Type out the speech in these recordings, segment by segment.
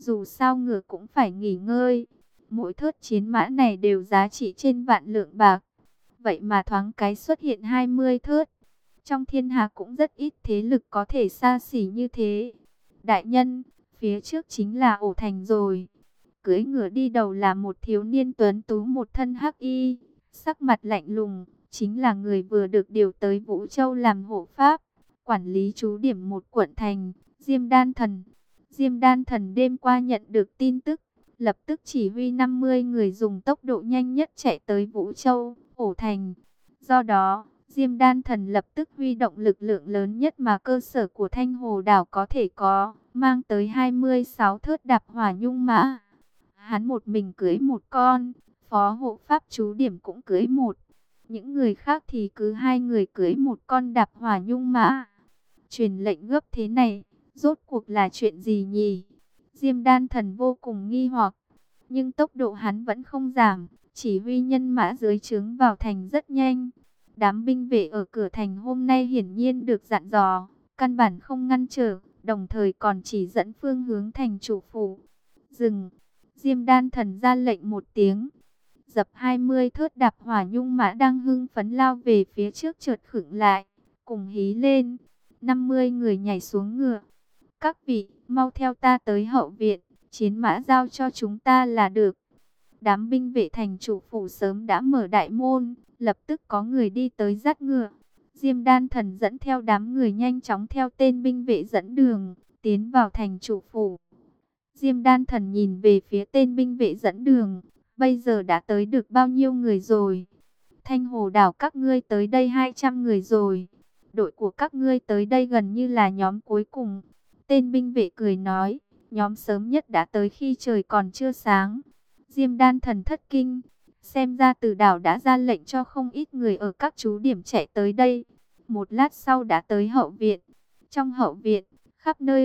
Dù sao ngựa cũng phải nghỉ ngơi. Mỗi thớt chiến mã này đều giá trị trên vạn lượng bạc. Vậy mà thoáng cái xuất hiện 20 thớt. Trong thiên hạ cũng rất ít thế lực có thể xa xỉ như thế. Đại nhân, phía trước chính là ổ thành rồi. Cưỡi ngựa đi đầu là một thiếu niên tuấn tú một thân hắc y, sắc mặt lạnh lùng, chính là người vừa được điều tới Vũ Châu làm hộ pháp, quản lý trú điểm một quận thành, Diêm Đan Thần. Diêm Đan Thần đêm qua nhận được tin tức, lập tức chỉ huy 50 người dùng tốc độ nhanh nhất chạy tới Vũ Châu, ổ thành. Do đó, Diêm Đan Thần lập tức huy động lực lượng lớn nhất mà cơ sở của Thanh Hồ Đảo có thể có, mang tới 26 thớt đạp hỏa nhung mã. Hắn một mình cưỡi một con, phó hộ pháp chú điểm cũng cưỡi một. Những người khác thì cứ hai người cưỡi một con đạp hỏa nhung mã. Truyền lệnh gấp thế này, rốt cuộc là chuyện gì nhỉ? Diêm Đan Thần vô cùng nghi hoặc, nhưng tốc độ hắn vẫn không giảm, chỉ huy nhân mã dưới trướng vào thành rất nhanh. Đám binh vệ ở cửa thành hôm nay hiển nhiên được dặn dò, căn bản không ngăn trở, đồng thời còn chỉ dẫn phương hướng thành chủ phủ. Dừng! Diêm Đan Thần ra lệnh một tiếng. Dập 20 thớt đạp hỏa nhung mã đang hưng phấn lao về phía trước chợt khựng lại, cùng hí lên. 50 người nhảy xuống ngựa. Các vị, mau theo ta tới hậu viện, chiến mã giao cho chúng ta là được. Đám binh vệ thành chủ phủ sớm đã mở đại môn, lập tức có người đi tới dắt ngựa. Diêm Đan Thần dẫn theo đám người nhanh chóng theo tên binh vệ dẫn đường, tiến vào thành chủ phủ. Diêm Đan Thần nhìn về phía tên binh vệ dẫn đường, bây giờ đã tới được bao nhiêu người rồi? Thanh Hồ Đảo các ngươi tới đây 200 người rồi. Đội của các ngươi tới đây gần như là nhóm cuối cùng. Tên binh vệ cười nói, nhóm sớm nhất đã tới khi trời còn chưa sáng. Diêm Đan Thần thất kinh, xem ra Từ Đảo đã ra lệnh cho không ít người ở các trú điểm chạy tới đây. Một lát sau đã tới hậu viện. Trong hậu viện, khắp nơi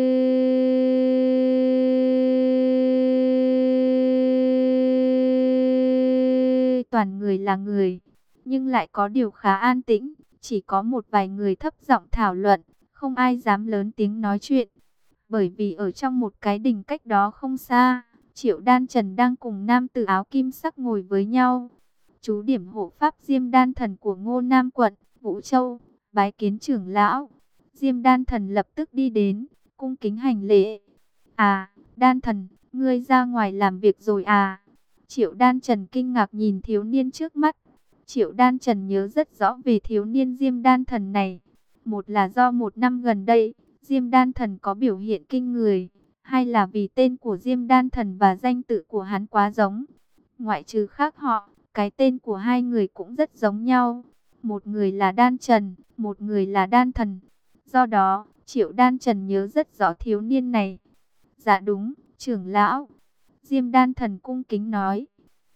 toàn người là người, nhưng lại có điều khá an tĩnh, chỉ có một vài người thấp giọng thảo luận, không ai dám lớn tiếng nói chuyện. Bởi vì ở trong một cái đình cách đó không xa, Triệu Đan Trần đang cùng nam tử áo kim sắc ngồi với nhau. Chú điểm hộ pháp Diêm Đan Thần của Ngô Nam quận, Vũ Châu, bái kiến trưởng lão. Diêm Đan Thần lập tức đi đến, cung kính hành lễ. À, Đan Thần, ngươi ra ngoài làm việc rồi à? Triệu Đan Trần kinh ngạc nhìn thiếu niên trước mắt. Triệu Đan Trần nhớ rất rõ về thiếu niên Diêm Đan Thần này. Một là do một năm gần đây, Diêm Đan Thần có biểu hiện kinh người. Hai là vì tên của Diêm Đan Thần và danh tự của hắn quá giống. Ngoại trừ khác họ, cái tên của hai người cũng rất giống nhau. Một người là Đan Trần, một người là Đan Thần. Do đó, Triệu Đan Trần nhớ rất rõ thiếu niên này. Dạ đúng, trưởng lão. Diêm Đan Thần cung kính nói.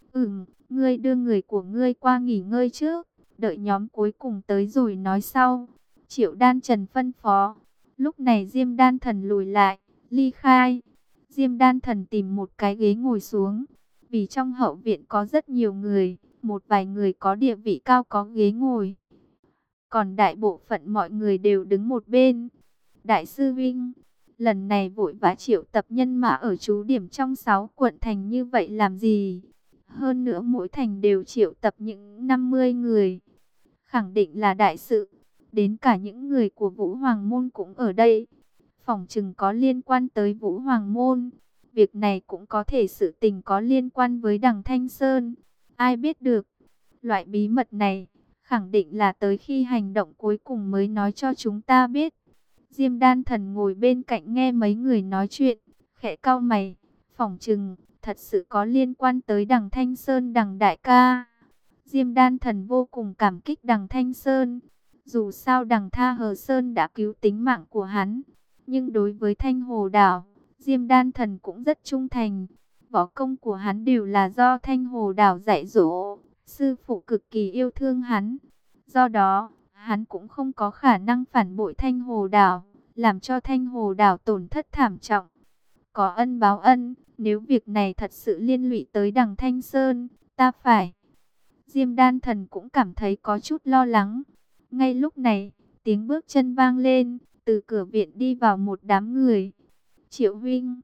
Ngươi đưa người của ngươi qua nghỉ ngơi trước. Đợi nhóm cuối cùng tới rồi nói sau. Triệu Đan Trần phân phó. Lúc này Diêm Đan Thần lùi lại, ly khai. Diêm Đan Thần tìm một cái ghế ngồi xuống. Vì trong hậu viện có rất nhiều người, một vài người có địa vị cao có ghế ngồi. Còn đại bộ phận mọi người đều đứng một bên. Đại sư Vinh, lần này vội vã triệu tập nhân mã ở trú điểm trong 6 quận thành như vậy làm gì? Hơn nữa mỗi thành đều triệu tập những 50 người. Khẳng định là đại sự. Đến cả những người của Vũ Hoàng Môn cũng ở đây. Phỏng chừng có liên quan tới Vũ Hoàng Môn. Việc này cũng có thể sự tình có liên quan với Đằng Thanh Sơn. Ai biết được. Loại bí mật này khẳng định là tới khi hành động cuối cùng mới nói cho chúng ta biết. Diêm Đan Thần ngồi bên cạnh nghe mấy người nói chuyện, khẽ cau mày, phỏng chừng thật sự có liên quan tới Đằng Thanh Sơn Đằng đại ca. Diêm Đan Thần vô cùng cảm kích Đằng Thanh Sơn. Dù sao Đằng Tha Hờ Sơn đã cứu tính mạng của hắn, nhưng đối với Thanh Hồ Đảo, Diêm Đan Thần cũng rất trung thành. Võ công của hắn đều là do Thanh Hồ Đảo dạy dỗ, sư phụ cực kỳ yêu thương hắn. Do đó, hắn cũng không có khả năng phản bội Thanh Hồ Đảo, làm cho Thanh Hồ Đảo tổn thất thảm trọng. Có ân báo ân, nếu việc này thật sự liên lụy tới Đằng Thanh Sơn, ta phải. Diêm Đan Thần cũng cảm thấy có chút lo lắng. Ngay lúc này, tiếng bước chân vang lên, từ cửa viện đi vào một đám người. Triệu huynh,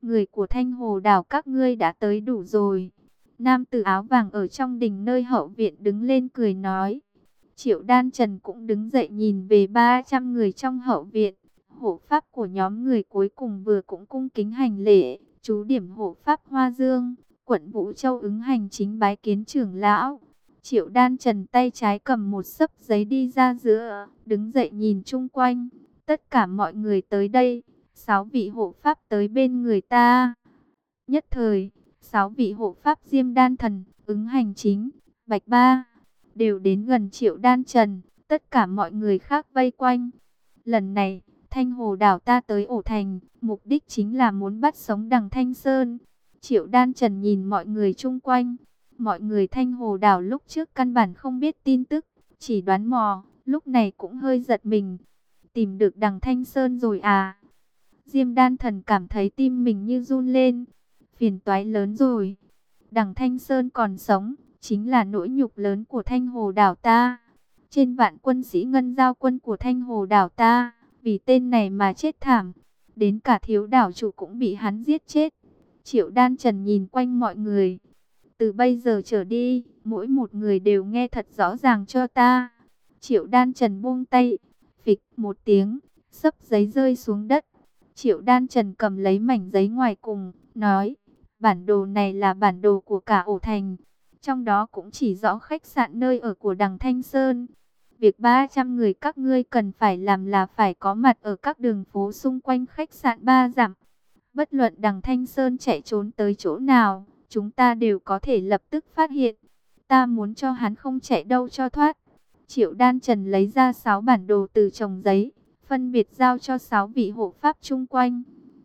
người của Thanh Hồ đảo các ngươi đã tới đủ rồi. Nam tử áo vàng ở trong đình nơi hậu viện đứng lên cười nói. Triệu Đan Trần cũng đứng dậy nhìn về 300 người trong hậu viện. Hộ pháp của nhóm người cuối cùng vừa cũng cung kính hành lễ. Chú điểm hộ pháp Hoa Dương, quận Vũ Châu ứng hành chính bái kiến trưởng lão. Triệu Đan Trần tay trái cầm một xấp giấy đi ra giữa, đứng dậy nhìn chung quanh. Tất cả mọi người tới đây, 6 vị hộ pháp tới bên người ta. Nhất thời, 6 vị hộ pháp Diêm Đan Thần, ứng hành chính, Bạch Ba, đều đến gần Triệu Đan Trần. Tất cả mọi người khác vây quanh. Lần này, Thanh Hồ đảo ta tới Ổ Thành, mục đích chính là muốn bắt sống Đằng Thanh Sơn. Triệu Đan Trần nhìn mọi người chung quanh. Mọi người Thanh Hồ đảo lúc trước căn bản không biết tin tức, chỉ đoán mò, lúc này cũng hơi giật mình. Tìm được Đằng Thanh Sơn rồi à? Diêm Đan Thần cảm thấy tim mình như run lên. Phiền toái lớn rồi. Đằng Thanh Sơn còn sống, chính là nỗi nhục lớn của Thanh Hồ đảo ta. Trên vạn quân sĩ ngân giao quân của Thanh Hồ đảo ta, vì tên này mà chết thảm. Đến cả thiếu đảo chủ cũng bị hắn giết chết. Triệu Đan Trần nhìn quanh mọi người. Từ bây giờ trở đi, mỗi một người đều nghe thật rõ ràng cho ta. Triệu Đan Trần buông tay, phịch một tiếng, xấp giấy rơi xuống đất. Triệu Đan Trần cầm lấy mảnh giấy ngoài cùng, nói, bản đồ này là bản đồ của cả Ổ Thành. Trong đó cũng chỉ rõ khách sạn nơi ở của Đằng Thanh Sơn. Việc 300 người các ngươi cần phải làm là phải có mặt ở các đường phố xung quanh khách sạn 3 dặm. Bất luận Đằng Thanh Sơn chạy trốn tới chỗ nào, chúng ta đều có thể lập tức phát hiện. Ta muốn cho hắn không chạy đâu cho thoát. Triệu Đan Trần lấy ra 6 bản đồ từ chồng giấy, phân biệt giao cho 6 vị hộ pháp chung quanh.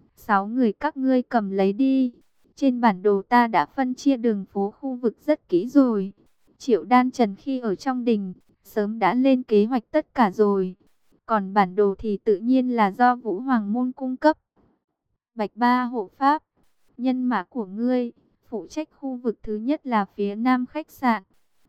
6 người các ngươi cầm lấy đi. Trên bản đồ ta đã phân chia đường phố khu vực rất kỹ rồi. Triệu Đan Trần khi ở trong đình, sớm đã lên kế hoạch tất cả rồi. Còn bản đồ thì tự nhiên là do Vũ Hoàng Môn cung cấp. Bạch Ba hộ pháp, nhân mã của ngươi, phụ trách khu vực thứ nhất là phía nam khách sạn.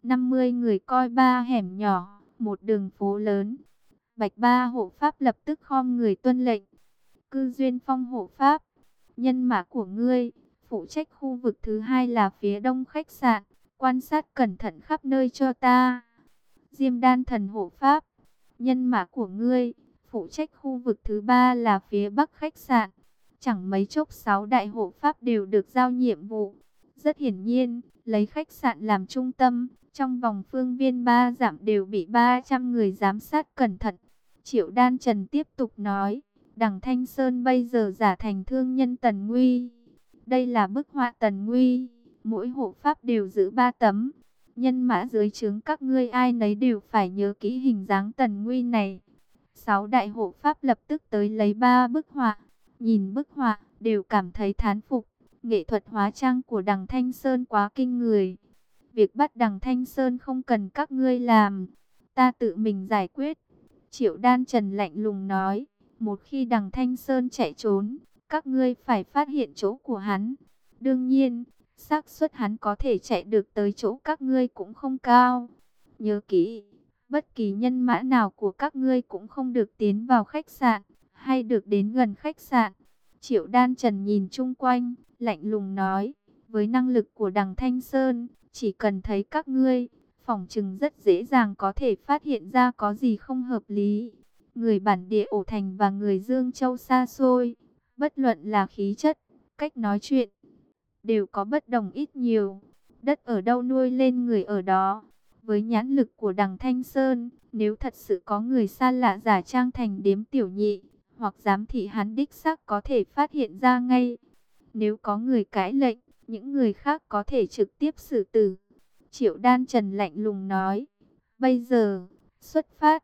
50 người coi 3 hẻm nhỏ, một đường phố lớn. Bạch Ba hộ pháp lập tức khom người tuân lệnh. Cư Duyên Phong hộ pháp, nhân mã của ngươi, phụ trách khu vực thứ hai là phía đông khách sạn. Quan sát cẩn thận khắp nơi cho ta. Diêm Đan Thần hộ pháp, nhân mã của ngươi, phụ trách khu vực thứ ba là phía bắc khách sạn. Chẳng mấy chốc 6 đại hộ pháp đều được giao nhiệm vụ. Rất hiển nhiên, lấy khách sạn làm trung tâm, trong vòng phương viên 3 dặm đều bị 300 người giám sát cẩn thận. Triệu Đan Trần tiếp tục nói, Đằng Thanh Sơn bây giờ giả thành thương nhân Tần Nguy. Đây là bức họa Tần Nguy, mỗi hộ pháp đều giữ 3 tấm. Nhân mã dưới trướng các ngươi ai nấy đều phải nhớ kỹ hình dáng Tần Nguy này. 6 đại hộ pháp lập tức tới lấy 3 bức họa. Nhìn bức họa, đều cảm thấy thán phục. Nghệ thuật hóa trang của Đằng Thanh Sơn quá kinh người. Việc bắt Đằng Thanh Sơn không cần các ngươi làm, ta tự mình giải quyết. Triệu Đan Trần lạnh lùng nói, một khi Đằng Thanh Sơn chạy trốn, các ngươi phải phát hiện chỗ của hắn. Đương nhiên, xác suất hắn có thể chạy được tới chỗ các ngươi cũng không cao. Nhớ kỹ, bất kỳ nhân mã nào của các ngươi cũng không được tiến vào khách sạn, hay được đến gần khách sạn. Triệu Đan Trần nhìn chung quanh, lạnh lùng nói, với năng lực của Đằng Thanh Sơn, chỉ cần thấy các ngươi, phỏng chừng rất dễ dàng có thể phát hiện ra có gì không hợp lý. Người bản địa Ổ Thành và người Dương Châu xa xôi, bất luận là khí chất, cách nói chuyện, đều có bất đồng ít nhiều. Đất ở đâu nuôi lên người ở đó. Với nhãn lực của Đằng Thanh Sơn, nếu thật sự có người xa lạ giả trang thành điếm tiểu nhị, hoặc giám thị hắn đích xác có thể phát hiện ra ngay. Nếu có người cãi lệnh, những người khác có thể trực tiếp xử tử. Triệu Đan Trần lạnh lùng nói, bây giờ, xuất phát.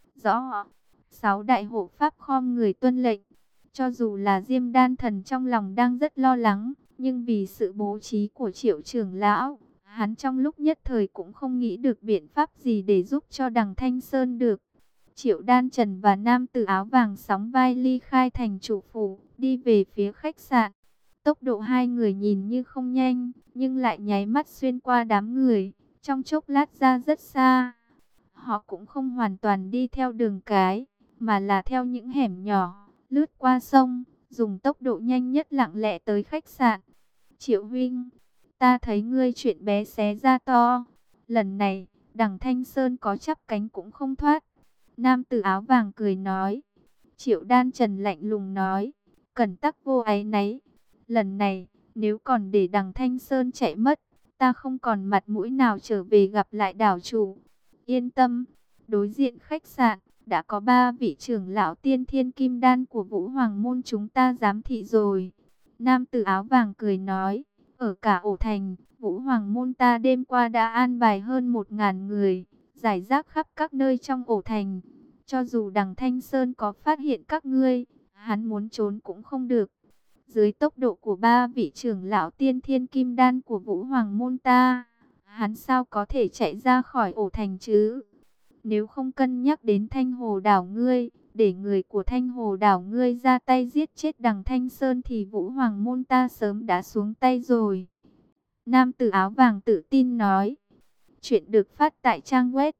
Rõ. 6 đại hộ pháp khom người tuân lệnh. Cho dù là Diêm Đan Thần trong lòng đang rất lo lắng, nhưng vì sự bố trí của Triệu trưởng lão, hắn trong lúc nhất thời cũng không nghĩ được biện pháp gì để giúp cho Đằng Thanh Sơn được. Triệu Đan Trần và nam tử áo vàng sóng vai ly khai thành chủ phủ, đi về phía khách sạn. Tốc độ hai người nhìn như không nhanh, nhưng lại nháy mắt xuyên qua đám người, trong chốc lát ra rất xa. Họ cũng không hoàn toàn đi theo đường cái, mà là theo những hẻm nhỏ, lướt qua sông, dùng tốc độ nhanh nhất lặng lẽ tới khách sạn. Triệu huynh, ta thấy ngươi chuyện bé xé ra to. Lần này, đằng Thanh Sơn có chắp cánh cũng không thoát. Nam tử áo vàng cười nói. Triệu Đan Trần lạnh lùng nói. Cẩn tắc vô áy náy. Lần này, nếu còn để đằng Thanh Sơn chạy mất, ta không còn mặt mũi nào trở về gặp lại đảo chủ. Yên tâm, đối diện khách sạn, đã có 3 vị trưởng lão tiên thiên kim đan của Vũ Hoàng Môn chúng ta giám thị rồi. Nam tử áo vàng cười nói. Ở cả ổ thành, Vũ Hoàng Môn ta đêm qua đã an bài hơn 1.000 người, giải rác khắp các nơi trong ổ thành. Cho dù đằng Thanh Sơn có phát hiện các ngươi, hắn muốn trốn cũng không được. Dưới tốc độ của 3 vị trưởng lão tiên thiên kim đan của Vũ Hoàng Môn ta, hắn sao có thể chạy ra khỏi ổ thành chứ? Nếu không cân nhắc đến Thanh Hồ đảo ngươi, để người của Thanh Hồ đảo ngươi ra tay giết chết đằng Thanh Sơn thì Vũ Hoàng Môn ta sớm đã xuống tay rồi. Nam tử áo vàng tự tin nói. Chuyện được phát tại trang web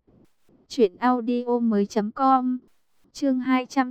truyệnaudiomoi.com. Chương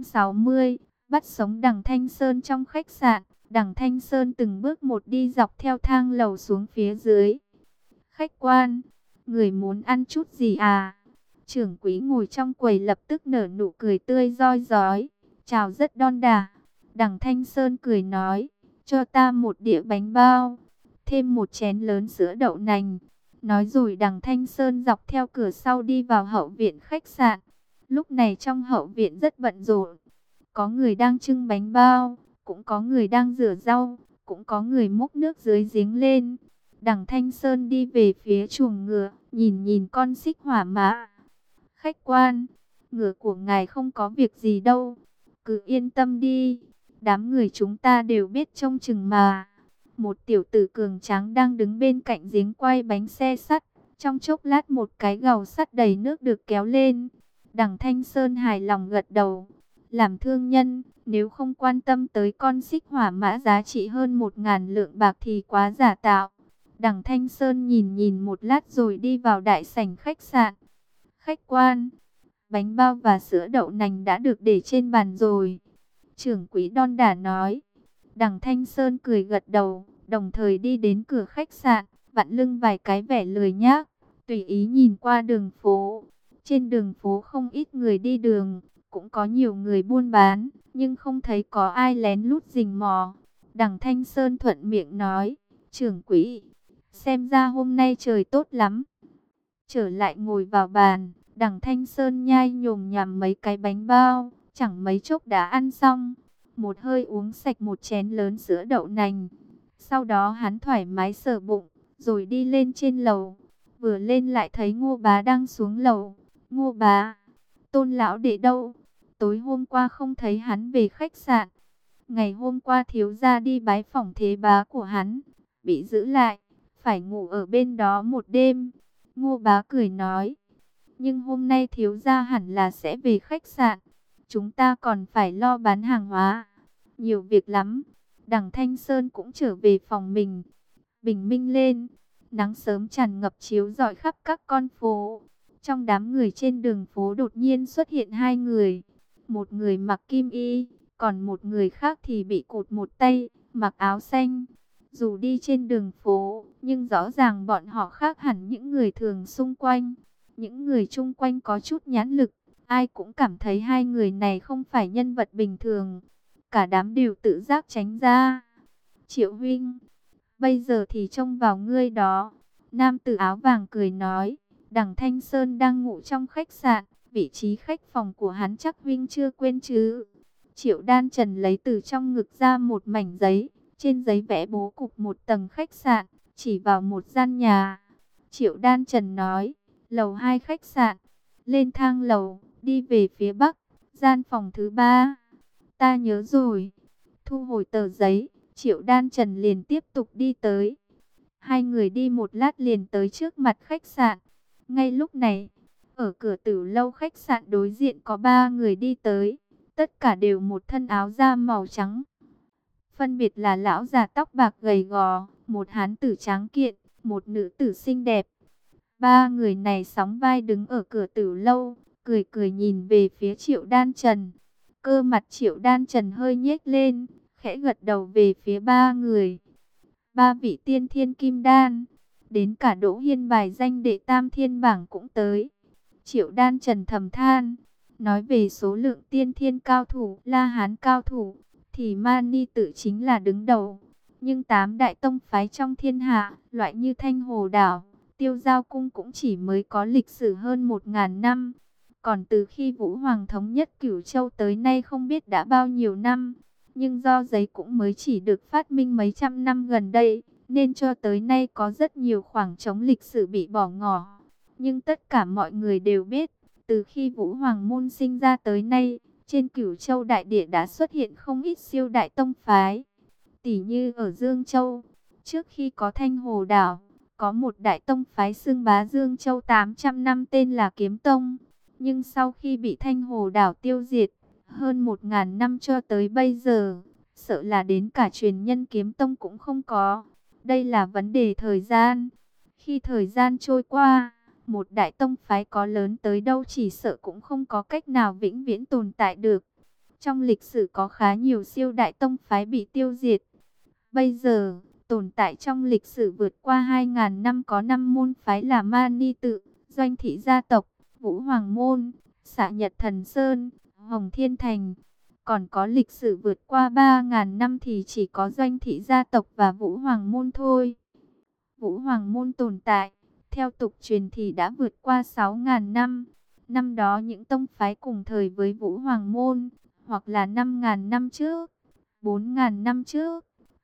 260, bắt sống đằng Thanh Sơn trong khách sạn. Đằng Thanh Sơn từng bước một đi dọc theo thang lầu xuống phía dưới. Khách quan, người muốn ăn chút gì à? Trưởng quỹ ngồi trong quầy lập tức nở nụ cười tươi rói rói. Chào rất đon đả. Đằng Thanh Sơn cười nói, cho ta một đĩa bánh bao, thêm một chén lớn sữa đậu nành. Nói rồi đằng Thanh Sơn dọc theo cửa sau đi vào hậu viện khách sạn. Lúc này trong hậu viện rất bận rộn. Có người đang trưng bánh bao, cũng có người đang rửa rau, cũng có người múc nước dưới giếng lên. Đằng Thanh Sơn đi về phía chuồng ngựa, nhìn nhìn con xích hỏa mã. Khách quan, ngựa của ngài không có việc gì đâu, cứ yên tâm đi, đám người chúng ta đều biết trông chừng mà. Một tiểu tử cường tráng đang đứng bên cạnh giếng quay bánh xe sắt, trong chốc lát một cái gầu sắt đầy nước được kéo lên. Đằng Thanh Sơn hài lòng gật đầu. Làm thương nhân, nếu không quan tâm tới con xích hỏa mã giá trị hơn 1.000 lượng bạc thì quá giả tạo. Đằng Thanh Sơn nhìn nhìn một lát rồi đi vào đại sảnh khách sạn. Khách quan, bánh bao và sữa đậu nành đã được để trên bàn rồi. Trưởng quỹ đon đả nói. Đằng Thanh Sơn cười gật đầu, đồng thời đi đến cửa khách sạn, vặn lưng vài cái vẻ lười nhác, tùy ý nhìn qua đường phố. Trên đường phố không ít người đi đường, cũng có nhiều người buôn bán, nhưng không thấy có ai lén lút rình mò. Đằng Thanh Sơn thuận miệng nói, trưởng quỹ, xem ra hôm nay trời tốt lắm. Trở lại ngồi vào bàn, đằng Thanh Sơn nhai nhồm nhằm mấy cái bánh bao, chẳng mấy chốc đã ăn xong. Một hơi uống sạch một chén lớn sữa đậu nành. Sau đó hắn thoải mái sờ bụng, rồi đi lên trên lầu. Vừa lên lại thấy Ngô Bá đang xuống lầu. Ngô Bá, Tôn lão đệ đâu? Tối hôm qua không thấy hắn về khách sạn. Ngày hôm qua thiếu gia đi bái phỏng thế bá của hắn, bị giữ lại, phải ngủ ở bên đó một đêm. Ngô Bá cười nói, nhưng hôm nay thiếu gia hẳn là sẽ về khách sạn. Chúng ta còn phải lo bán hàng hóa, nhiều việc lắm. Đằng Thanh Sơn cũng trở về phòng mình. Bình minh lên, nắng sớm tràn ngập chiếu rọi khắp các con phố. Trong đám người trên đường phố đột nhiên xuất hiện 2 người. Một người mặc kim y, còn một người khác thì bị cụt một tay, mặc áo xanh. Dù đi trên đường phố, nhưng rõ ràng bọn họ khác hẳn những người thường xung quanh. Những người chung quanh có chút nhãn lực, ai cũng cảm thấy 2 người này không phải nhân vật bình thường. Cả đám đều tự giác tránh ra. Triệu huynh, bây giờ thì trông vào ngươi đó. Nam tử áo vàng cười nói, đằng Thanh Sơn đang ngủ trong khách sạn, vị trí khách phòng của hắn chắc huynh chưa quên chứ. Triệu Đan Trần lấy từ trong ngực ra một mảnh giấy, trên giấy vẽ bố cục một tầng khách sạn, chỉ vào một gian nhà. Triệu Đan Trần nói, lầu 2 khách sạn, lên thang lầu, đi về phía bắc, gian phòng thứ 3. Ta nhớ rồi. Thu hồi tờ giấy, Triệu Đan Trần liền tiếp tục đi tới. 2 người đi một lát liền tới trước mặt khách sạn. Ngay lúc này, ở cửa tử lâu khách sạn đối diện có 3 người đi tới. Tất cả đều một thân áo da màu trắng. Phân biệt là lão già tóc bạc gầy gò, một hán tử tráng kiện, một nữ tử xinh đẹp. 3 người này sóng vai đứng ở cửa tử lâu, cười cười nhìn về phía Triệu Đan Trần. Cơ mặt Triệu Đan Trần hơi nhếch lên, khẽ khẽ gật đầu về phía ba người. Ba vị tiên thiên kim đan, đến cả Đỗ Hiên bài danh đệ tam thiên bảng cũng tới. Triệu Đan Trần thầm than, nói về số lượng tiên thiên cao thủ, La Hán cao thủ, thì Mani Tự chính là đứng đầu. Nhưng tám đại tông phái trong thiên hạ, loại như Thanh Hồ Đảo, Tiêu Giao Cung cũng chỉ mới có lịch sử hơn 1000 năm. Còn từ khi Vũ Hoàng thống nhất Cửu Châu tới nay không biết đã bao nhiêu năm. Nhưng do giấy cũng mới chỉ được phát minh mấy trăm năm gần đây, nên cho tới nay có rất nhiều khoảng trống lịch sử bị bỏ ngỏ. Nhưng tất cả mọi người đều biết, từ khi Vũ Hoàng môn sinh ra tới nay, trên Cửu Châu đại địa đã xuất hiện không ít siêu đại tông phái. Tỷ như ở Dương Châu, trước khi có Thanh Hồ Đảo, có một đại tông phái xưng bá Dương Châu 800 năm tên là Kiếm Tông. Nhưng sau khi bị Thanh Hồ Đảo tiêu diệt, hơn 1000 năm cho tới bây giờ, sợ là đến cả truyền nhân Kiếm Tông cũng không có. Đây là vấn đề thời gian. Khi thời gian trôi qua, một đại tông phái có lớn tới đâu chỉ sợ cũng không có cách nào vĩnh viễn tồn tại được. Trong lịch sử có khá nhiều siêu đại tông phái bị tiêu diệt. Bây giờ, tồn tại trong lịch sử vượt qua 2000 năm có 5 môn phái là Mani Tự, Doanh Thị Gia Tộc, Vũ Hoàng Môn, Xạ Nhật Thần Sơn, Hồng Thiên Thành. Còn có lịch sử vượt qua 3000 năm thì chỉ có Doanh Thị Gia Tộc và Vũ Hoàng Môn thôi. Vũ Hoàng Môn tồn tại, theo tục truyền thì đã vượt qua 6000 năm. Năm đó những tông phái cùng thời với Vũ Hoàng Môn, hoặc là 5000 năm trước, 4000 năm trước,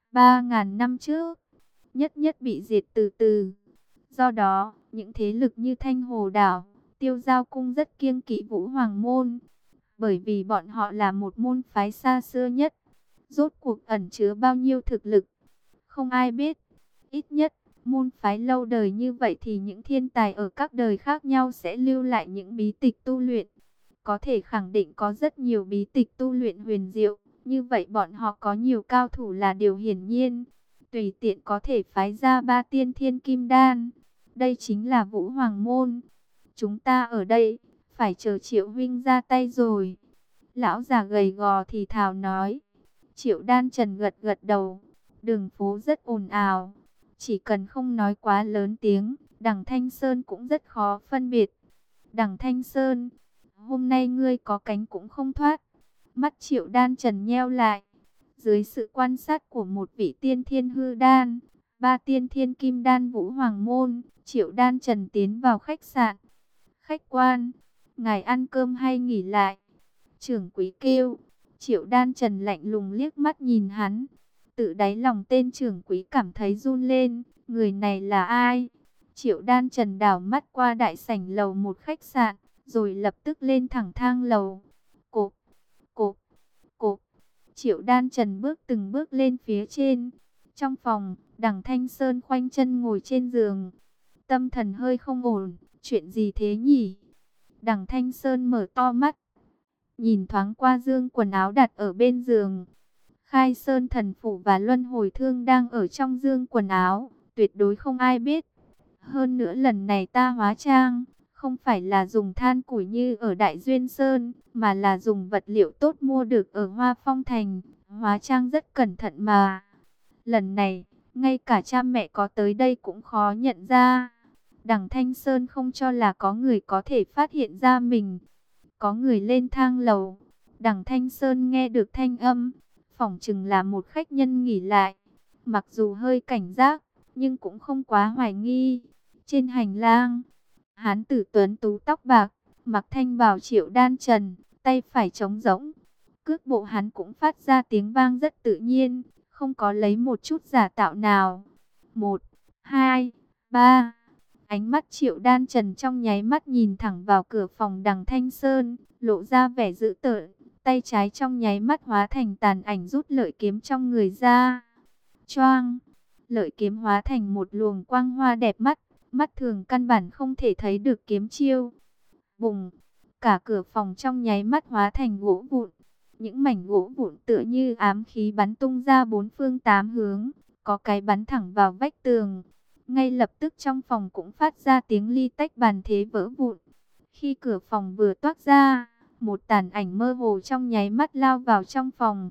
3000 năm trước, nhất nhất bị diệt từ từ. Do đó, những thế lực như Thanh Hồ Đảo, Tiêu Giao Cung rất kiêng kỵ Vũ Hoàng Môn, bởi vì bọn họ là một môn phái xa xưa nhất. Rốt cuộc ẩn chứa bao nhiêu thực lực, không ai biết. Ít nhất, môn phái lâu đời như vậy thì những thiên tài ở các đời khác nhau sẽ lưu lại những bí tịch tu luyện. Có thể khẳng định có rất nhiều bí tịch tu luyện huyền diệu, như vậy bọn họ có nhiều cao thủ là điều hiển nhiên. Tùy tiện có thể phái ra 3 tiên thiên kim đan. Đây chính là Vũ Hoàng Môn. Chúng ta ở đây, phải chờ Triệu huynh ra tay rồi. Lão già gầy gò thì thào nói. Triệu Đan Trần gật gật đầu. Đường phố rất ồn ào. Chỉ cần không nói quá lớn tiếng, Đằng Thanh Sơn cũng rất khó phân biệt. Đằng Thanh Sơn, hôm nay ngươi có cánh cũng không thoát. Mắt Triệu Đan Trần nheo lại. Dưới sự quan sát của một vị tiên thiên hư đan, 3 tiên thiên kim đan Vũ Hoàng Môn, Triệu Đan Trần tiến vào khách sạn. Khách quan, ngài ăn cơm hay nghỉ lại? Trưởng quý kêu. Triệu Đan Trần lạnh lùng liếc mắt nhìn hắn. Tự đáy lòng tên trưởng quý cảm thấy run lên. Người này là ai? Triệu Đan Trần đảo mắt qua đại sảnh lầu một khách sạn, rồi lập tức lên thẳng thang lầu. Cộp, cộp, cộp. Triệu Đan Trần bước từng bước lên phía trên. Trong phòng, Đằng Thanh Sơn khoanh chân ngồi trên giường. Tâm thần hơi không ổn. Chuyện gì thế nhỉ? Đằng Thanh Sơn mở to mắt, nhìn thoáng qua dương quần áo đặt ở bên giường. Khai Sơn Thần Phủ và Luân Hồi Thương đang ở trong dương quần áo, tuyệt đối không ai biết. Hơn nữa lần này ta hóa trang, không phải là dùng than củi như ở Đại Duyên Sơn, mà là dùng vật liệu tốt mua được ở Hoa Phong Thành. Hóa trang rất cẩn thận mà. Lần này, ngay cả cha mẹ có tới đây cũng khó nhận ra. Đằng Thanh Sơn không cho là có người có thể phát hiện ra mình. Có người lên thang lầu. Đằng Thanh Sơn nghe được thanh âm, phỏng chừng là một khách nhân nghỉ lại. Mặc dù hơi cảnh giác, nhưng cũng không quá hoài nghi. Trên hành lang, hán tử tuấn tú tóc bạc, mặc thanh bào Triệu Đan Trần, tay phải trống rỗng. Cước bộ hắn cũng phát ra tiếng vang rất tự nhiên, không có lấy một chút giả tạo nào. 1, 2, 3. Ánh mắt Triệu Đan Trần trong nháy mắt nhìn thẳng vào cửa phòng Đằng Thanh Sơn, lộ ra vẻ dữ tợn. Tay trái trong nháy mắt hóa thành tàn ảnh rút lợi kiếm trong người ra. Choang! Lợi kiếm hóa thành một luồng quang hoa đẹp mắt, mắt thường căn bản không thể thấy được kiếm chiêu. Bùng! Cả cửa phòng trong nháy mắt hóa thành gỗ vụn. Những mảnh gỗ vụn tựa như ám khí bắn tung ra bốn phương tám hướng, có cái bắn thẳng vào vách tường. Ngay lập tức trong phòng cũng phát ra tiếng ly tách bàn thế vỡ vụn. Khi cửa phòng vừa toát ra, một tàn ảnh mơ hồ trong nháy mắt lao vào trong phòng.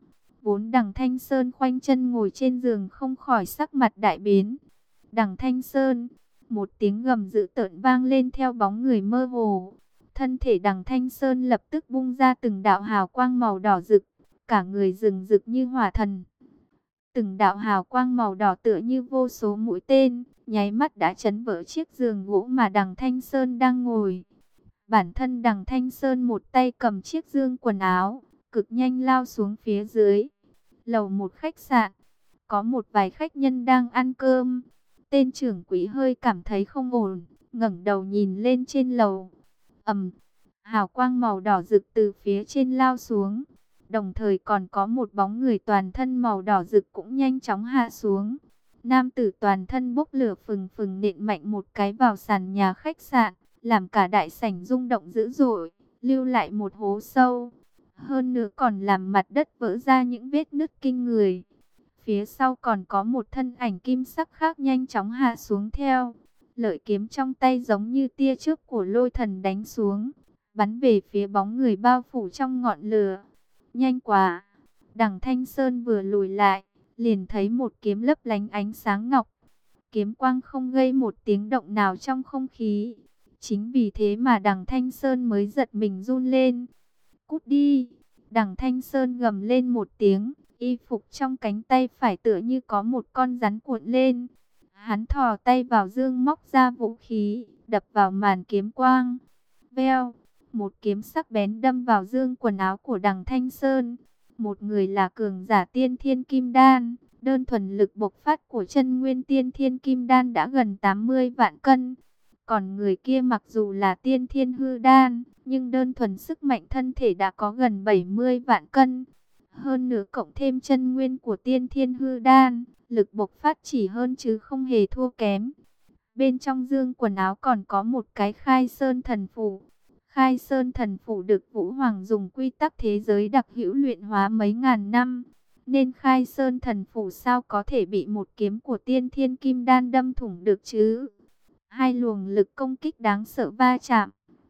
Vốn Đằng Thanh Sơn khoanh chân ngồi trên giường không khỏi sắc mặt đại biến. Đằng Thanh Sơn, một tiếng gầm dữ tợn vang lên theo bóng người mơ hồ. Thân thể Đằng Thanh Sơn lập tức bung ra từng đạo hào quang màu đỏ rực, cả người rừng rực như hỏa thần. Từng đạo hào quang màu đỏ tựa như vô số mũi tên, nháy mắt đã chấn vỡ chiếc giường gỗ mà Đằng Thanh Sơn đang ngồi. Bản thân Đằng Thanh Sơn một tay cầm chiếc dương quần áo, cực nhanh lao xuống phía dưới. Lầu một khách sạn, có một vài khách nhân đang ăn cơm. Tên trưởng quỹ hơi cảm thấy không ổn, ngẩng đầu nhìn lên trên lầu. Hào quang màu đỏ rực từ phía trên lao xuống. Đồng thời còn có một bóng người toàn thân màu đỏ rực cũng nhanh chóng hạ xuống. Nam tử toàn thân bốc lửa phừng phừng nện mạnh một cái vào sàn nhà khách sạn, làm cả đại sảnh rung động dữ dội, lưu lại một hố sâu. Hơn nữa còn làm mặt đất vỡ ra những vết nứt kinh người. Phía sau còn có một thân ảnh kim sắc khác nhanh chóng hạ xuống theo. Lợi kiếm trong tay giống như tia chớp của lôi thần đánh xuống, bắn về phía bóng người bao phủ trong ngọn lửa. Nhanh quá! Đằng Thanh Sơn vừa lùi lại, liền thấy một kiếm lấp lánh ánh sáng ngọc. Kiếm quang không gây một tiếng động nào trong không khí. Chính vì thế mà Đằng Thanh Sơn mới giật mình run lên. Cút đi! Đằng Thanh Sơn gầm lên một tiếng, y phục trong cánh tay phải tựa như có một con rắn cuộn lên. Hắn thò tay vào dương móc ra vũ khí, đập vào màn kiếm quang. Veo! Một kiếm sắc bén đâm vào dương quần áo của Đằng Thanh Sơn. Một người là cường giả tiên thiên kim đan, đơn thuần lực bộc phát của chân nguyên tiên thiên kim đan đã gần 80 vạn cân. Còn người kia mặc dù là tiên thiên hư đan, nhưng đơn thuần sức mạnh thân thể đã có gần 70 vạn cân. Hơn nữa cộng thêm chân nguyên của tiên thiên hư đan, lực bộc phát chỉ hơn chứ không hề thua kém. Bên trong dương quần áo còn có một cái khai sơn thần phủ. Khai Sơn Thần Phủ được Vũ Hoàng dùng quy tắc thế giới đặc hữu luyện hóa mấy ngàn năm. Nên Khai Sơn Thần Phủ sao có thể bị một kiếm của tiên thiên kim đan đâm thủng được chứ? Hai luồng lực công kích đáng sợ va chạm.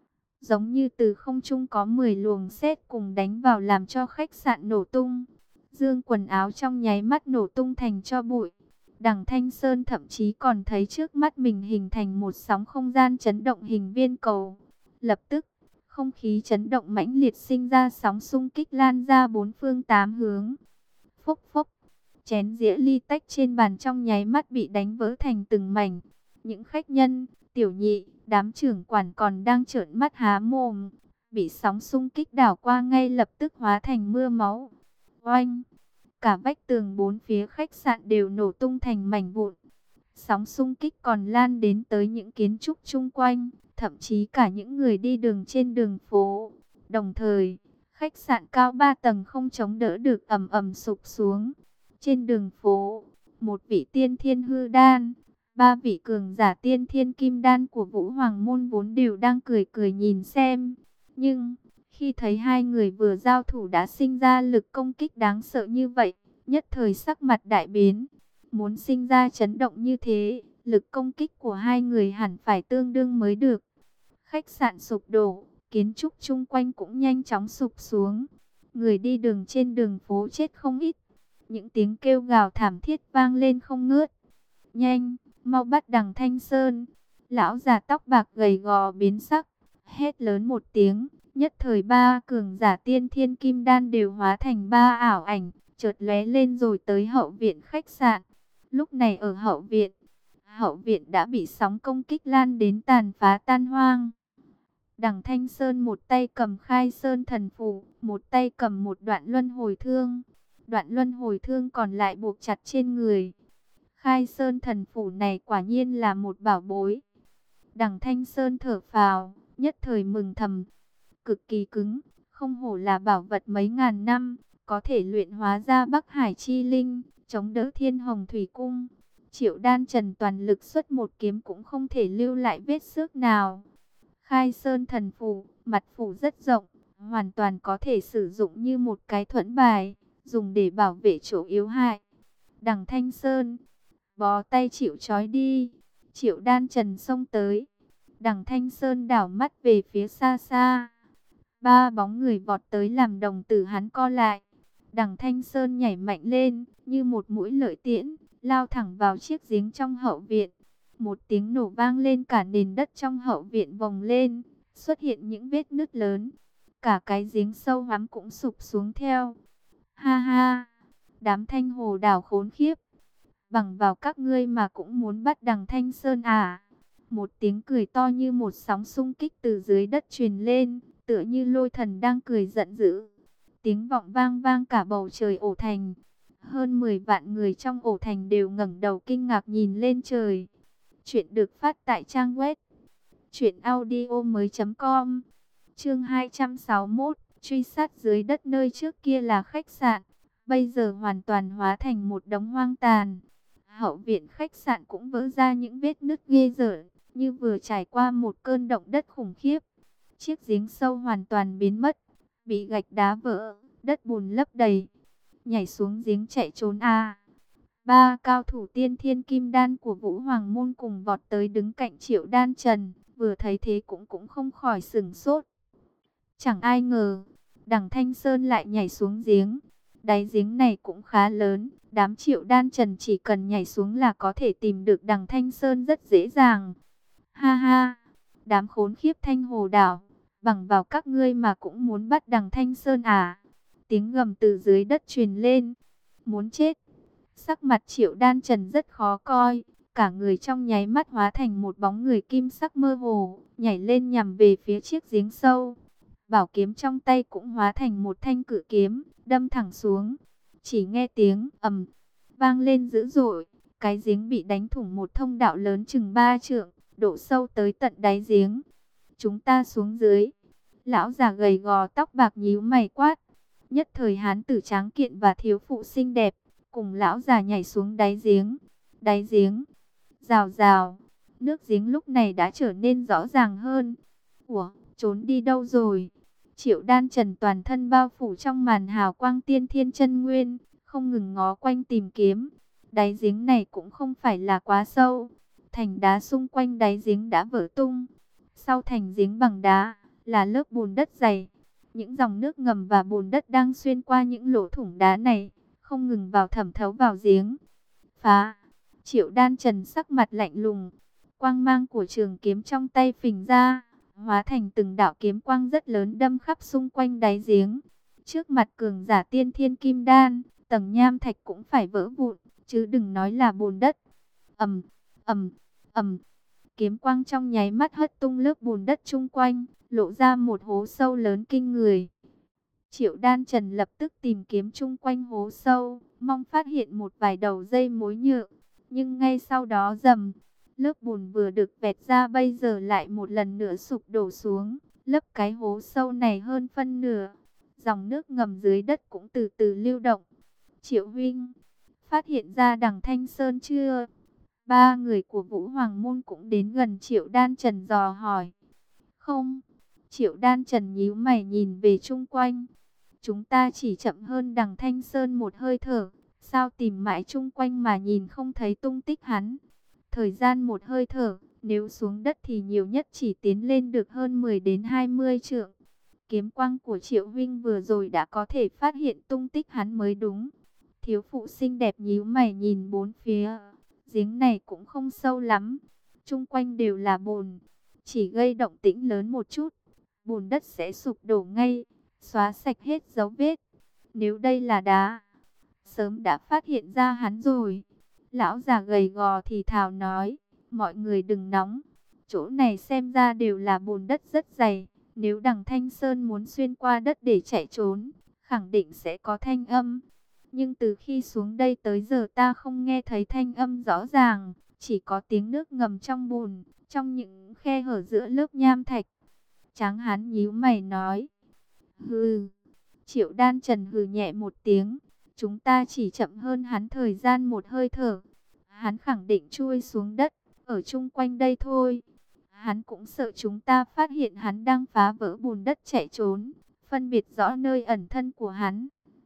Giống như từ không trung có 10 luồng sét cùng đánh vào làm cho khách sạn nổ tung. Dương quần áo trong nháy mắt nổ tung thành tro bụi. Đằng Thanh Sơn thậm chí còn thấy trước mắt mình hình thành một sóng không gian chấn động hình viên cầu. Lập tức, không khí chấn động mãnh liệt sinh ra sóng xung kích lan ra bốn phương tám hướng. Phốc phốc, chén dĩa ly tách trên bàn trong nháy mắt bị đánh vỡ thành từng mảnh. Những khách nhân, tiểu nhị, đám trưởng quản còn đang trợn mắt há mồm, bị sóng xung kích đảo qua ngay lập tức hóa thành mưa máu. Oanh! Cả vách tường bốn phía khách sạn đều nổ tung thành mảnh vụn. Sóng xung kích còn lan đến tới những kiến trúc chung quanh, thậm chí cả những người đi đường trên đường phố. Đồng thời, khách sạn cao 3 tầng không chống đỡ được ầm ầm sụp xuống. Trên đường phố, một vị tiên thiên hư đan, 3 vị cường giả tiên thiên kim đan của Vũ Hoàng môn vốn đều đang cười cười nhìn xem. Nhưng, khi thấy hai người vừa giao thủ đã sinh ra lực công kích đáng sợ như vậy, nhất thời sắc mặt đại biến. Muốn sinh ra chấn động như thế, lực công kích của hai người hẳn phải tương đương mới được. Khách sạn sụp đổ, kiến trúc chung quanh cũng nhanh chóng sụp xuống. Người đi đường trên đường phố chết không ít. Những tiếng kêu gào thảm thiết vang lên không ngớt. Nhanh, mau bắt Đằng Thanh Sơn. Lão già tóc bạc gầy gò biến sắc, hét lớn một tiếng. Nhất thời 3 cường giả tiên thiên kim đan đều hóa thành 3 ảo ảnh, chợt lóe lên rồi tới hậu viện khách sạn. Lúc này ở hậu viện đã bị sóng công kích lan đến tàn phá tan hoang. Đằng Thanh Sơn một tay cầm Khai Sơn Thần Phủ, một tay cầm một đoạn luân hồi thương. Đoạn luân hồi thương còn lại buộc chặt trên người. Khai Sơn Thần Phủ này quả nhiên là một bảo bối. Đằng Thanh Sơn thở phào, nhất thời mừng thầm. Cực kỳ cứng, không hổ là bảo vật mấy ngàn năm, có thể luyện hóa ra Bắc Hải chi linh, chống đỡ Thiên Hồng Thủy Cung. Triệu Đan Trần toàn lực xuất một kiếm cũng không thể lưu lại vết xước nào. Khai Sơn Thần Phủ, mặt phủ rất rộng, hoàn toàn có thể sử dụng như một cái thuẫn bài, dùng để bảo vệ chỗ yếu hại. Đằng Thanh Sơn, bó tay chịu trói đi. Triệu Đan Trần xông tới. Đằng Thanh Sơn đảo mắt về phía xa xa. 3 bóng người vọt tới làm đồng tử hắn co lại. Đằng Thanh Sơn nhảy mạnh lên, như một mũi lợi tiễn, lao thẳng vào chiếc giếng trong hậu viện. Một tiếng nổ vang lên, cả nền đất trong hậu viện vòng lên, xuất hiện những vết nứt lớn. Cả cái giếng sâu hoắm cũng sụp xuống theo. Ha ha, đám Thanh Hồ Đảo khốn khiếp. Bằng vào các ngươi mà cũng muốn bắt đằng Thanh Sơn à? Một tiếng cười to như một sóng xung kích từ dưới đất truyền lên, tựa như lôi thần đang cười giận dữ. Tiếng vọng vang vang cả bầu trời ổ thành. Hơn 10 vạn người trong ổ thành đều ngẩng đầu kinh ngạc nhìn lên trời. Chuyện được phát tại trang web truyệnaudiomoi.com. Chương 261, truy sát dưới đất. Nơi trước kia là khách sạn, bây giờ hoàn toàn hóa thành một đống hoang tàn. Hậu viện khách sạn cũng vỡ ra những vết nứt ghê rợn, như vừa trải qua một cơn động đất khủng khiếp. Chiếc giếng sâu hoàn toàn biến mất, bị gạch đá vỡ, đất bùn lấp đầy. Nhảy xuống giếng chạy trốn à? Ba cao thủ tiên thiên kim đan của Vũ Hoàng môn cùng vọt tới đứng cạnh Triệu Đan Trần, vừa thấy thế cũng không khỏi sửng sốt. Chẳng ai ngờ, đằng Thanh Sơn lại nhảy xuống giếng. Đáy giếng này cũng khá lớn, đám Triệu Đan Trần chỉ cần nhảy xuống là có thể tìm được đằng Thanh Sơn rất dễ dàng. Ha ha, đám khốn khiếp Thanh Hồ Đảo, bằng vào các ngươi mà cũng muốn bắt đằng Thanh Sơn à? Tiếng gầm từ dưới đất truyền lên. Muốn chết. Sắc mặt Triệu Đan Trần rất khó coi, cả người trong nháy mắt hóa thành một bóng người kim sắc mơ hồ, nhảy lên nhằm về phía chiếc giếng sâu. Bảo kiếm trong tay cũng hóa thành một thanh cự kiếm, đâm thẳng xuống. Chỉ nghe tiếng ầm vang lên dữ dội, cái giếng bị đánh thủng một thông đạo lớn chừng 3 trượng, độ sâu tới tận đáy giếng. Chúng ta xuống dưới. Lão già gầy gò tóc bạc nhíu mày quát. Nhất thời hán tử tráng kiện và thiếu phụ xinh đẹp cùng lão già nhảy xuống đáy giếng. Đáy giếng, rào rào, nước giếng lúc này đã trở nên rõ ràng hơn. Ủa, trốn đi đâu rồi? Triệu Đan Trần toàn thân bao phủ trong màn hào quang tiên thiên chân nguyên, không ngừng ngó quanh tìm kiếm. Đáy giếng này cũng không phải là quá sâu, thành đá xung quanh đáy giếng đã vỡ tung. Sau thành giếng bằng đá là lớp bùn đất dày. Những dòng nước ngầm và bùn đất đang xuyên qua những lỗ thủng đá này, không ngừng vào thẩm thấu vào giếng. Phá! Triệu Đan Trần sắc mặt lạnh lùng, quang mang của trường kiếm trong tay phình ra, hóa thành từng đạo kiếm quang rất lớn đâm khắp xung quanh đáy giếng. Trước mặt cường giả tiên thiên kim đan, tầng nham thạch cũng phải vỡ vụn, chứ đừng nói là bùn đất. Ầm, ầm, ầm. Kiếm quang trong nháy mắt hất tung lớp bùn đất chung quanh, lộ ra một hố sâu lớn kinh người. Triệu Đan Trần lập tức tìm kiếm chung quanh hố sâu, mong phát hiện một vài đầu dây mối nhựa. Nhưng ngay sau đó rầm, lớp bùn vừa được vẹt ra bây giờ lại một lần nữa sụp đổ xuống, lấp cái hố sâu này hơn phân nửa. Dòng nước ngầm dưới đất cũng từ từ lưu động. Triệu huynh, phát hiện ra đằng Thanh Sơn chưa? Ba người của Vũ Hoàng môn cũng đến gần Triệu Đan Trần dò hỏi. Không. Triệu Đan Trần nhíu mày nhìn về chung quanh. Chúng ta chỉ chậm hơn đằng Thanh Sơn một hơi thở. Sao tìm mãi chung quanh mà nhìn không thấy tung tích hắn? Thời gian một hơi thở, nếu xuống đất thì nhiều nhất chỉ tiến lên được hơn 10 đến 20 trượng. Kiếm quang của Triệu huynh vừa rồi đã có thể phát hiện tung tích hắn mới đúng. Thiếu phụ xinh đẹp nhíu mày nhìn bốn phía. Giếng này cũng không sâu lắm, chung quanh đều là bùn, chỉ gây động tĩnh lớn một chút, bùn đất sẽ sụp đổ ngay, xóa sạch hết dấu vết. Nếu đây là đá, sớm đã phát hiện ra hắn rồi. Lão già gầy gò thì thào nói, mọi người đừng nóng, chỗ này xem ra đều là bùn đất rất dày. Nếu đằng Thanh Sơn muốn xuyên qua đất để chạy trốn, khẳng định sẽ có thanh âm. Nhưng từ khi xuống đây tới giờ ta không nghe thấy thanh âm rõ ràng, chỉ có tiếng nước ngầm trong bùn, trong những khe hở giữa lớp nham thạch. Tráng hán nhíu mày nói. Hừ. Triệu Đan Trần hừ nhẹ một tiếng. Chúng ta chỉ chậm hơn hắn thời gian một hơi thở. Hắn khẳng định chui xuống đất, ở chung quanh đây thôi. Hắn cũng sợ chúng ta phát hiện hắn đang phá vỡ bùn đất chạy trốn, phân biệt rõ nơi ẩn thân của hắn.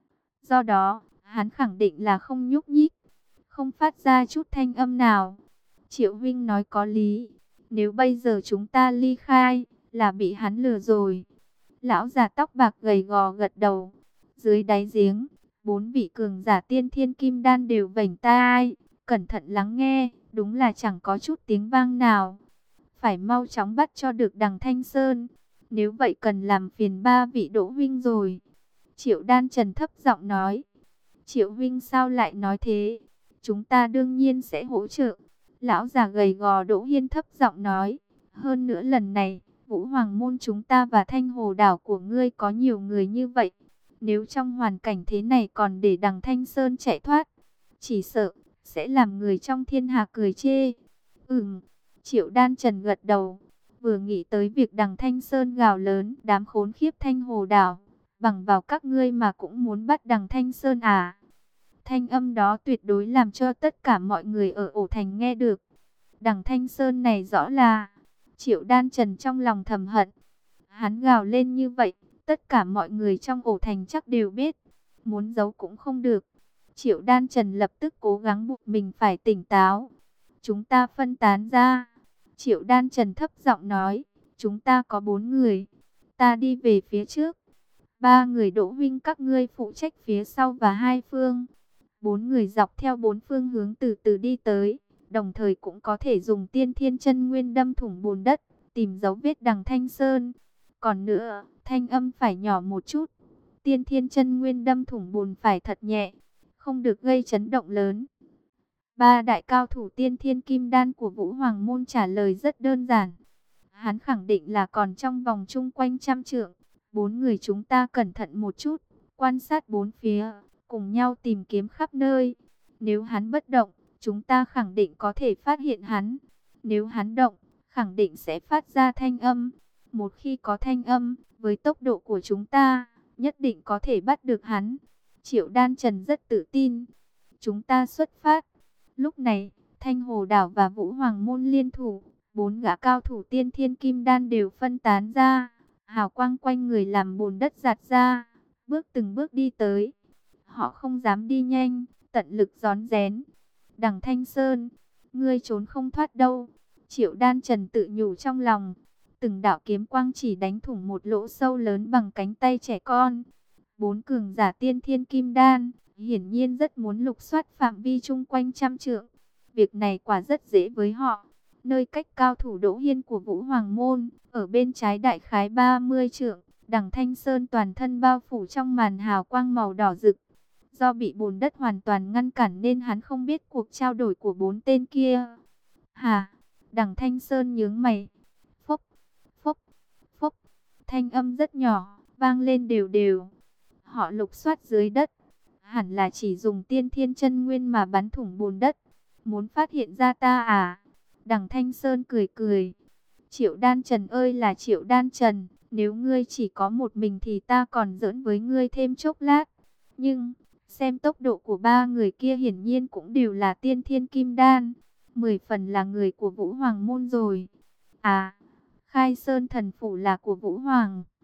Do đó, hắn khẳng định là không nhúc nhích, không phát ra chút thanh âm nào. Triệu huynh nói có lý, nếu bây giờ chúng ta ly khai, là bị hắn lừa rồi. Lão già tóc bạc gầy gò gật đầu. Dưới đáy giếng, 4 vị cường giả tiên thiên kim đan đều vểnh tai, cẩn thận lắng nghe, đúng là chẳng có chút tiếng vang nào. Phải mau chóng bắt cho được đằng Thanh Sơn, nếu vậy cần làm phiền 3 vị Đỗ huynh rồi. Triệu Đan Trần thấp giọng nói. Triệu huynh sao lại nói thế? Chúng ta đương nhiên sẽ hỗ trợ. Lão già gầy gò Đỗ Hiên thấp giọng nói. Hơn nữa lần này, Vũ Hoàng môn chúng ta và Thanh Hồ đảo của ngươi có nhiều người như vậy. Nếu trong hoàn cảnh thế này còn để đằng Thanh Sơn chạy thoát, chỉ sợ sẽ làm người trong thiên hạ cười chê. Triệu Đan Trần gật đầu. Vừa nghĩ tới việc đằng Thanh Sơn gào lớn, đám khốn khiếp Thanh Hồ đảo, bằng vào các ngươi mà cũng muốn bắt đằng Thanh Sơn à? Thanh âm đó tuyệt đối làm cho tất cả mọi người ở ổ thành nghe được. Đằng Thanh Sơn này rõ là... Triệu Đan Trần trong lòng thầm hận. Hắn gào lên như vậy, tất cả mọi người trong ổ thành chắc đều biết. Muốn giấu cũng không được. Triệu Đan Trần lập tức cố gắng buộc mình phải tỉnh táo. Chúng ta phân tán ra. Triệu Đan Trần thấp giọng nói. Chúng ta có 4 người. Ta đi về phía trước. 3 người Đỗ huynh các ngươi phụ trách phía sau và 2 phương. 4 người dọc theo 4 phương hướng từ từ đi tới. Đồng thời cũng có thể dùng tiên thiên chân nguyên đâm thủng bùn đất, tìm dấu vết đằng Thanh Sơn. Còn nữa, thanh âm phải nhỏ một chút. Tiên thiên chân nguyên đâm thủng bùn phải thật nhẹ, không được gây chấn động lớn. 3 đại cao thủ tiên thiên kim đan của Vũ Hoàng môn trả lời rất đơn giản. Hắn khẳng định là còn trong vòng chung quanh 100 trượng. 4 người chúng ta cẩn thận một chút, quan sát 4 phía, cùng nhau tìm kiếm khắp nơi. Nếu hắn bất động, chúng ta khẳng định có thể phát hiện hắn. Nếu hắn động, khẳng định sẽ phát ra thanh âm. Một khi có thanh âm, với tốc độ của chúng ta, nhất định có thể bắt được hắn. Triệu Đan Trần rất tự tin. Chúng ta xuất phát. Lúc này, Thanh Hồ đảo và Vũ Hoàng môn liên thủ, 4 gã cao thủ tiên thiên kim đan đều phân tán ra. Hào quang quanh người làm bùn đất giạt ra, bước từng bước đi tới. Họ không dám đi nhanh, tận lực rón rén. Đằng Thanh Sơn, ngươi trốn không thoát đâu. Triệu Đan Trần tự nhủ trong lòng. Từng đạo kiếm quang chỉ đánh thủng một lỗ sâu lớn bằng cánh tay trẻ con. 4 cường giả tiên thiên kim đan, hiển nhiên rất muốn lục soát phạm vi chung quanh 100 trượng. Việc này quả rất dễ với họ. Nơi cách cao thủ Đỗ Hiên của Vũ Hoàng môn, ở bên trái đại khái 30 trượng, đằng Thanh Sơn toàn thân bao phủ trong màn hào quang màu đỏ rực. Do bị bùn đất hoàn toàn ngăn cản nên hắn không biết cuộc trao đổi của 4 tên kia. Hà, đằng Thanh Sơn nhướng mày. Phốc, phốc, phốc, thanh âm rất nhỏ, vang lên đều đều. Họ lục soát dưới đất, hẳn là chỉ dùng tiên thiên chân nguyên mà bắn thủng bùn đất. Muốn phát hiện ra ta à? Đằng Thanh Sơn cười cười. Triệu Đan Trần ơi là Triệu Đan Trần, nếu ngươi chỉ có một mình thì ta còn giỡn với ngươi thêm chốc lát. Nhưng, xem tốc độ của 3 người kia hiển nhiên cũng đều là tiên thiên kim đan. 10 phần là người của Vũ Hoàng môn rồi. À, Khai Sơn thần phủ là của Vũ Hoàng.